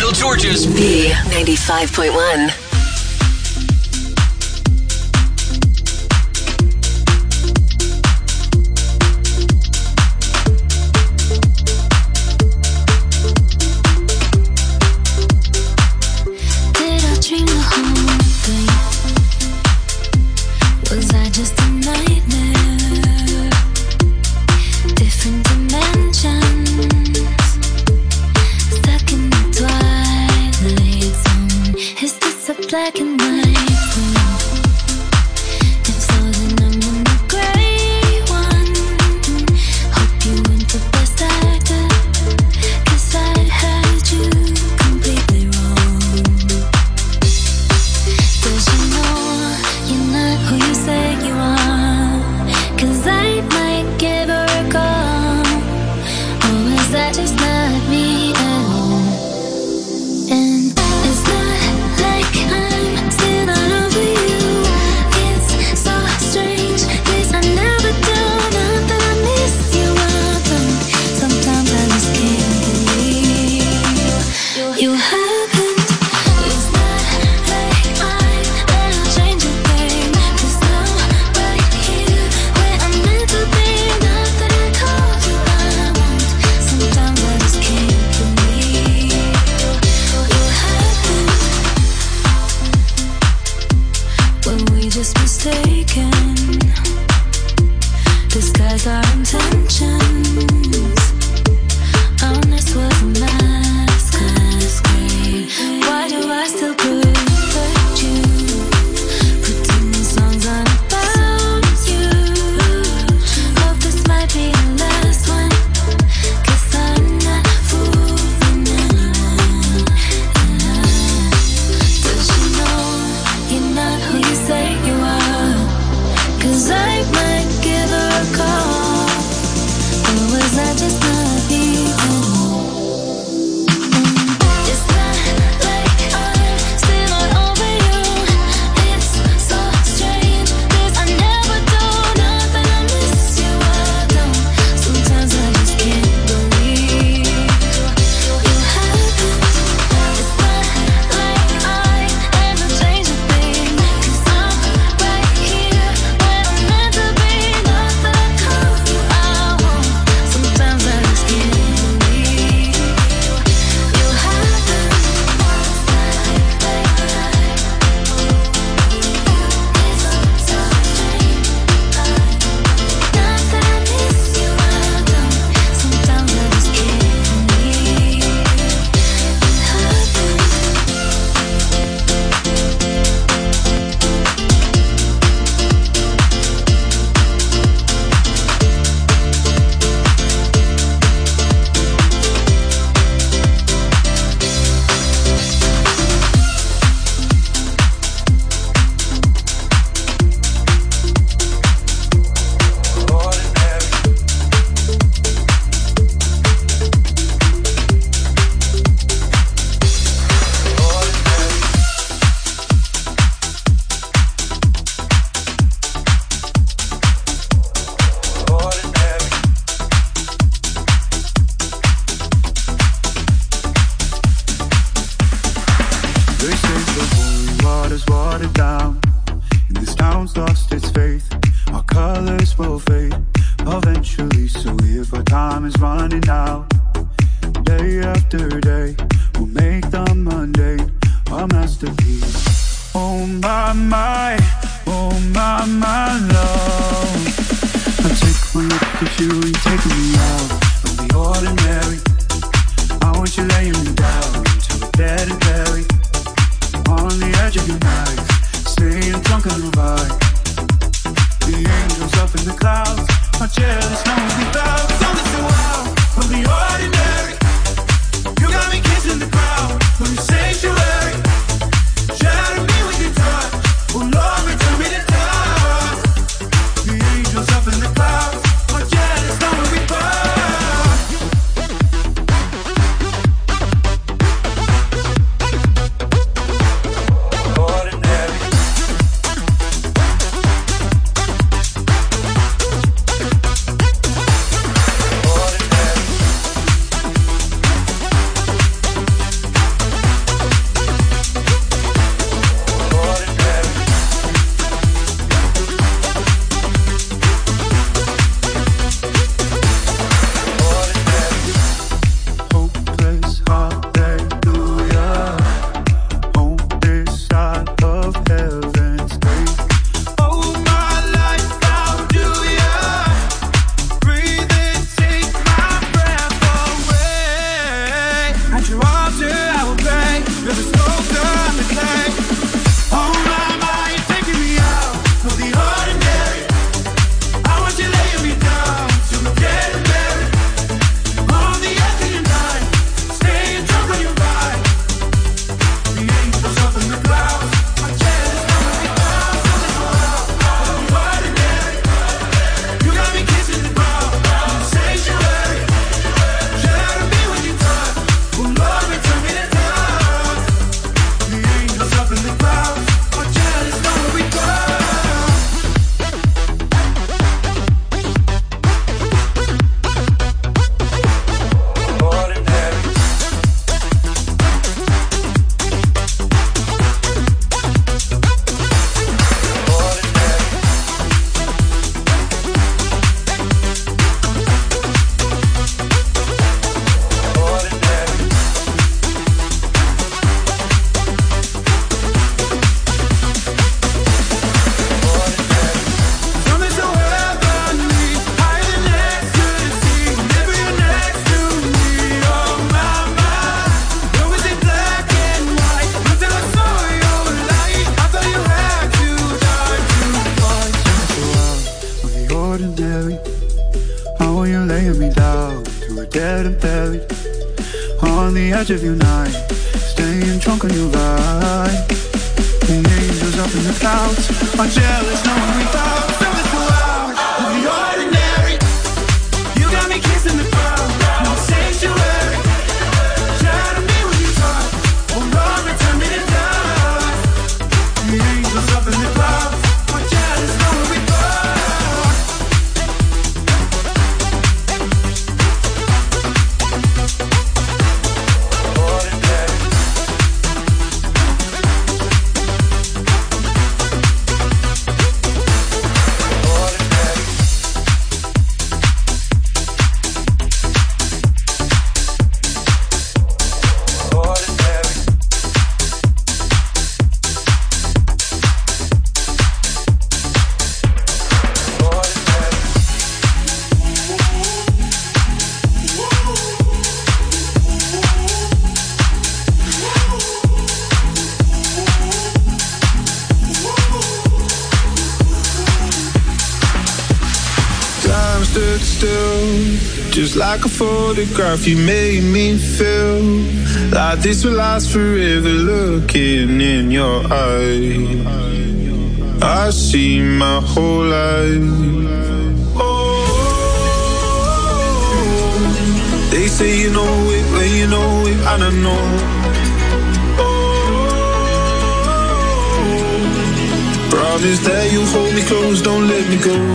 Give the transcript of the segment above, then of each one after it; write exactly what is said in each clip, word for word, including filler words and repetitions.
Middle Georgia's B ninety-five point one. Black and white room. It's all the number in the gray one. Hope you went the best actor, 'cause I had you completely wrong. Does you know you're not who you say you are? 'Cause I might give her a call. Or is that just not me at all? And it's not like I'm still not over you. It's so strange, this I never do. Not that I miss you, I don't. Sometimes I just can't believe you haven't. It's not like I'm gonna change a thing. 'Cause now right here where I'm meant to be. Not that I called you, I won't. Sometimes I just can't believe you haven't. Were we just mistaken? Disguise our intentions. Honest was a masquerade. Why do I still protect you? Pretending songs aren't about you. Hope this might be the last one. 'Cause I'm not fooling anyone. Does you know you're not who you say you are? 'Cause I might give her a call. Or was that just not me? It's not like I'm still not over you. It's so strange, this I never do. Not that I miss you, I don't. Sometimes I just can't believe you haven't. It's not like I ever change a thing. 'Cause I'm right here where I'm meant to be. Not that I call you, I won't. Sometimes I just can't believe you haven't. It's so strange. Not that I miss you, I don't. Sometimes I just can't believe you haven't. They say the holy water's watered down, and this town's lost its faith. Our colors will fade eventually, so if our time is running out, day after day, we'll make the mundane a masterpiece. Oh my, my, oh my, my love. I take one look at you and you're taking me out of the ordinary. I want you laying me down to a bed and carry on the edge of your night, staying drunk on the vibe. The angels up in the clouds are jealous, knowing we bow. Something so wild from the ordinary. You got me kissing the crowd from your sanctuary. Shatter me with your touch. Oh Lord, return me to touch. The angels up in the clouds are jealous, knowing we bow. edge of your night, staying drunk on your ride. The angels up in the clouds are jealous, knowing we bout feel this wild of the ordinary. You got me kissing the ground, no sanctuary. Try to be what you thought, oh Lord, return me to dust. The angels up in the clouds are jealous, knowing we bout. Just like a photograph, you made me feel like this will last forever. Looking in your eyes, I see my whole life. Oh, they say you know it when you know it, and I know. Oh, promise that you'll hold me close, don't let me go.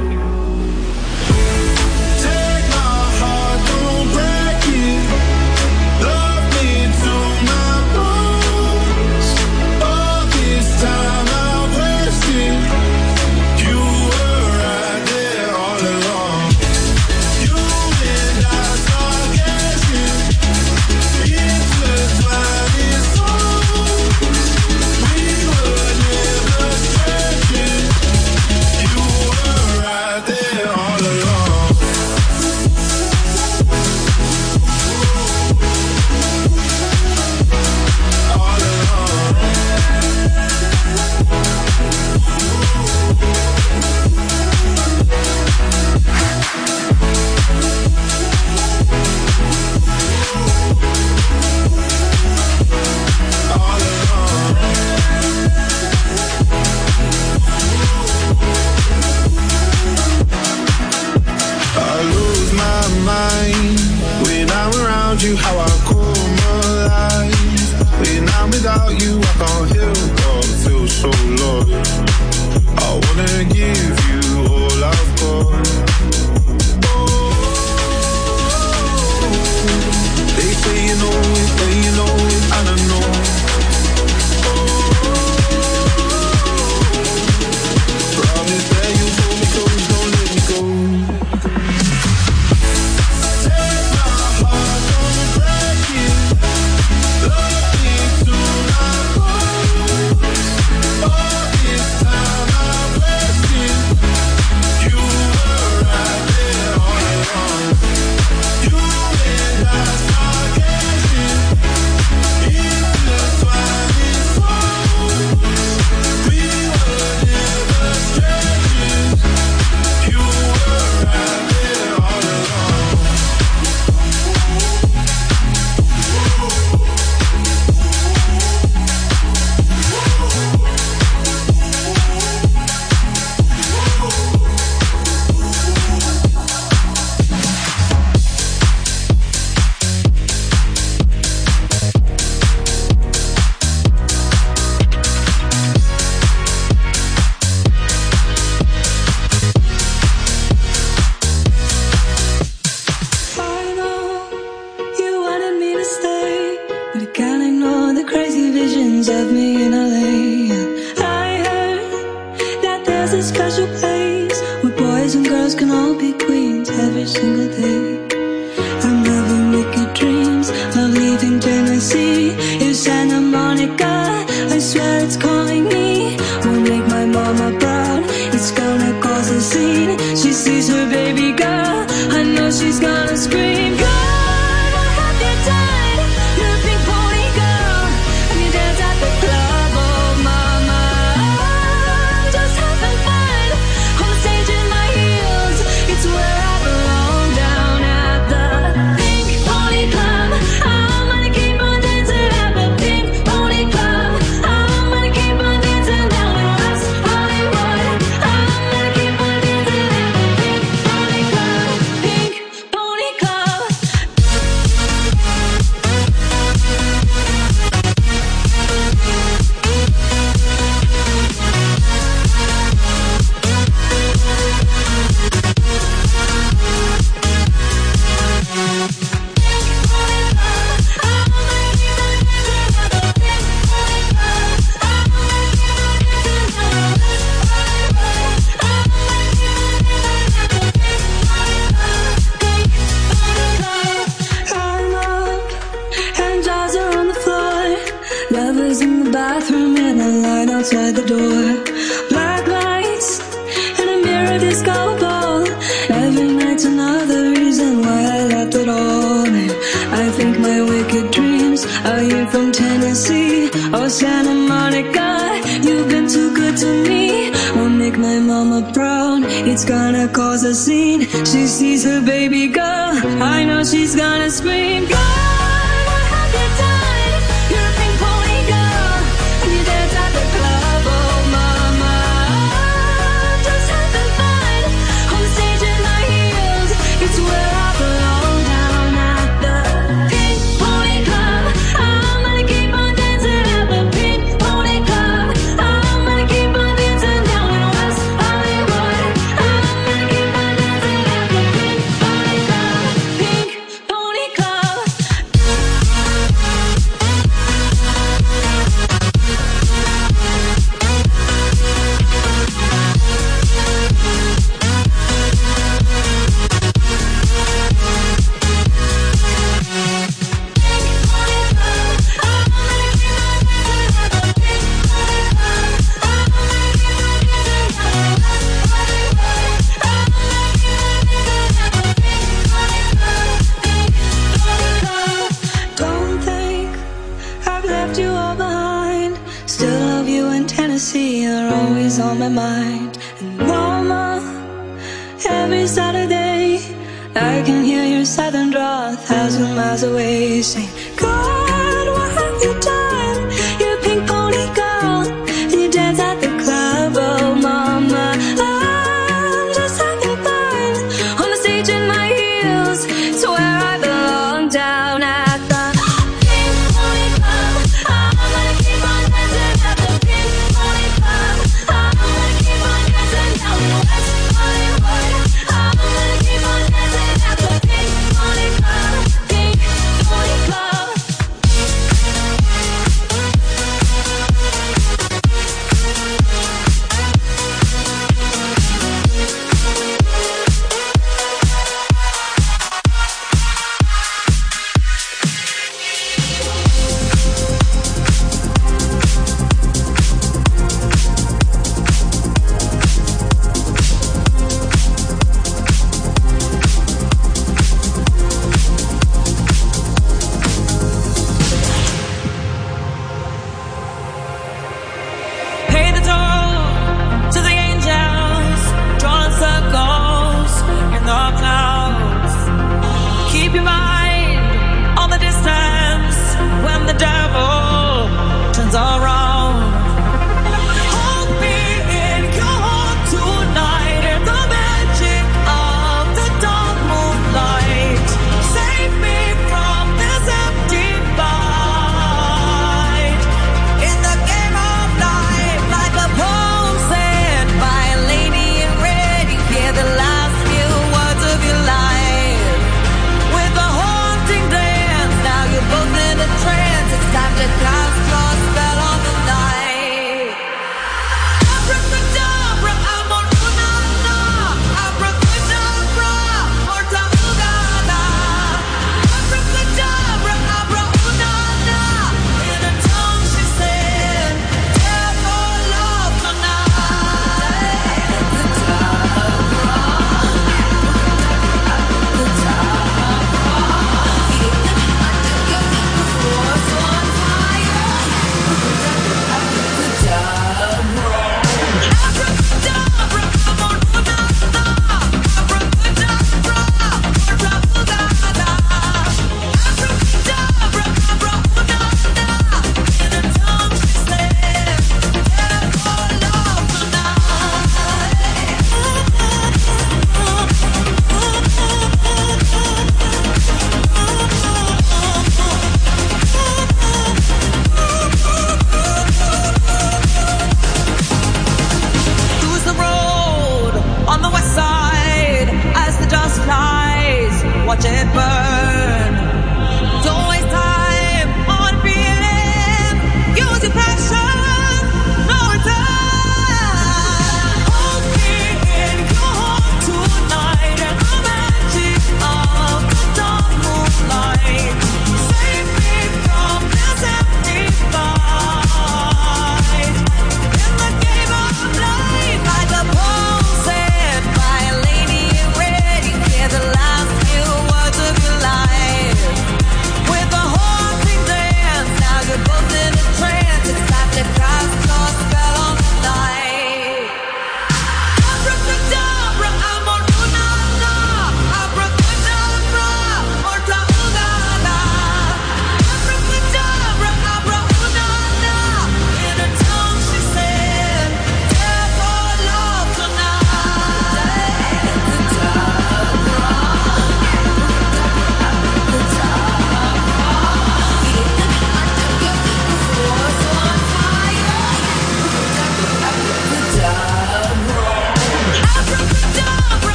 You how I come alive. When I'm without you, I can't help but feel so lost. I wanna give you all I've got. Oh, they say you know it, but you know it, and I know. Oh, promise that you hold me close, don't let me go. Where I belong down at the Pink Pony Club. I'm gonna give was in the bathroom in a line outside the door. Black lights and a mirror disco ball. Every night's another reason why I left it all. And I think my wicked dreams are you from Tennessee or Santa Monica. You've been too good to me. I'll make my mama proud. It's gonna cause a scene. She sees her baby girl. I know she's gonna scream. God, what have you done? You're a pink pony girl, and you dance at the club. Oh, mama, I'm just having fun on the stage in my heels. It's where I belong, down at the Pink Pony Club. I'm gonna keep on dancing at the Pink Pony Club. I'm gonna keep on dancing down in West Hollywood. I'm gonna keep on dancing at the Pink Pony Club. Pink Pony Club. Don't think I've left you all behind. Still love you in Tennessee, you're always on my mind. And mama, every Saturday I can hear your southern drawl a thousand miles away, saying, God, what have you done? You're a pink pony girl, and you dance at the club. Oh, mama, I'm just having fun on the stage in my heels. It's where I belong, down at the Pink Pony Club. I'm gonna keep on dancing at the Pink Pony Club. I'm gonna keep on dancing down in West Hollywood. I'm gonna keep on dancing at the Pink Pony Club. Pink Pony Club.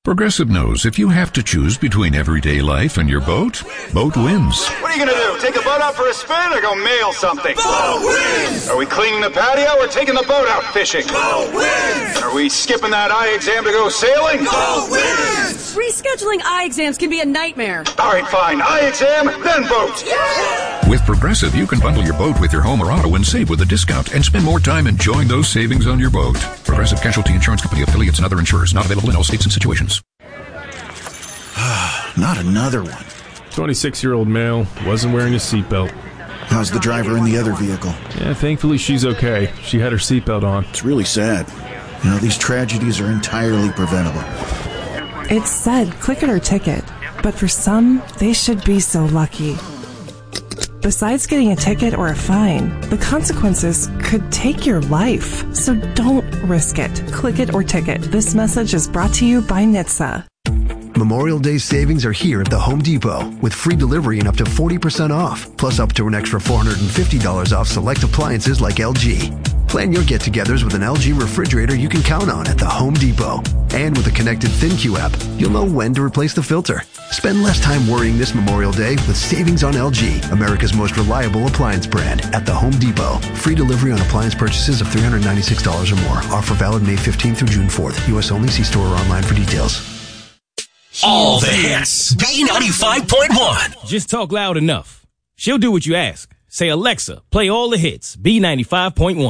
Progressive knows if you have to choose between everyday life and your boat, boat wins. What are you going to do? Take the boat out for a spin or go mail something? Boat wins! Are we cleaning the patio or taking the boat out fishing? Boat wins! Are we skipping that eye exam to go sailing? Boat wins! Rescheduling eye exams can be a nightmare. All right, fine. Eye exam, then boat. Yeah! With Progressive, you can bundle your boat with your home or auto and save with a discount and spend more time enjoying those savings on your boat. Progressive Casualty Insurance Company, affiliates, and other insurers. Not available in all states and situations. Not another one. twenty-six-year-old male, wasn't wearing a seatbelt. How's the driver in the other vehicle? Yeah, thankfully she's okay. She had her seatbelt on. It's really sad. You know, these tragedies are entirely preventable. It said click it or ticket, but for some, they should be so lucky. Besides getting a ticket or a fine, the consequences could take your life. So don't risk it. Click it or ticket. This message is brought to you by N H T S A. Memorial Day savings are here at the Home Depot with free delivery and up to forty percent off, plus up to an extra four hundred fifty dollars off select appliances like L G. Plan your get-togethers with an L G refrigerator you can count on at the Home Depot. And with a connected ThinQ app, you'll know when to replace the filter. Spend less time worrying this Memorial Day with savings on L G, America's most reliable appliance brand, at the Home Depot. Free delivery on appliance purchases of three hundred ninety-six dollars or more. Offer valid May fifteenth through June fourth. U S only. See store or online for details. All the hits. B ninety-five point one. Just talk loud enough. She'll do what you ask. Say, Alexa, play all the hits. B ninety-five point one.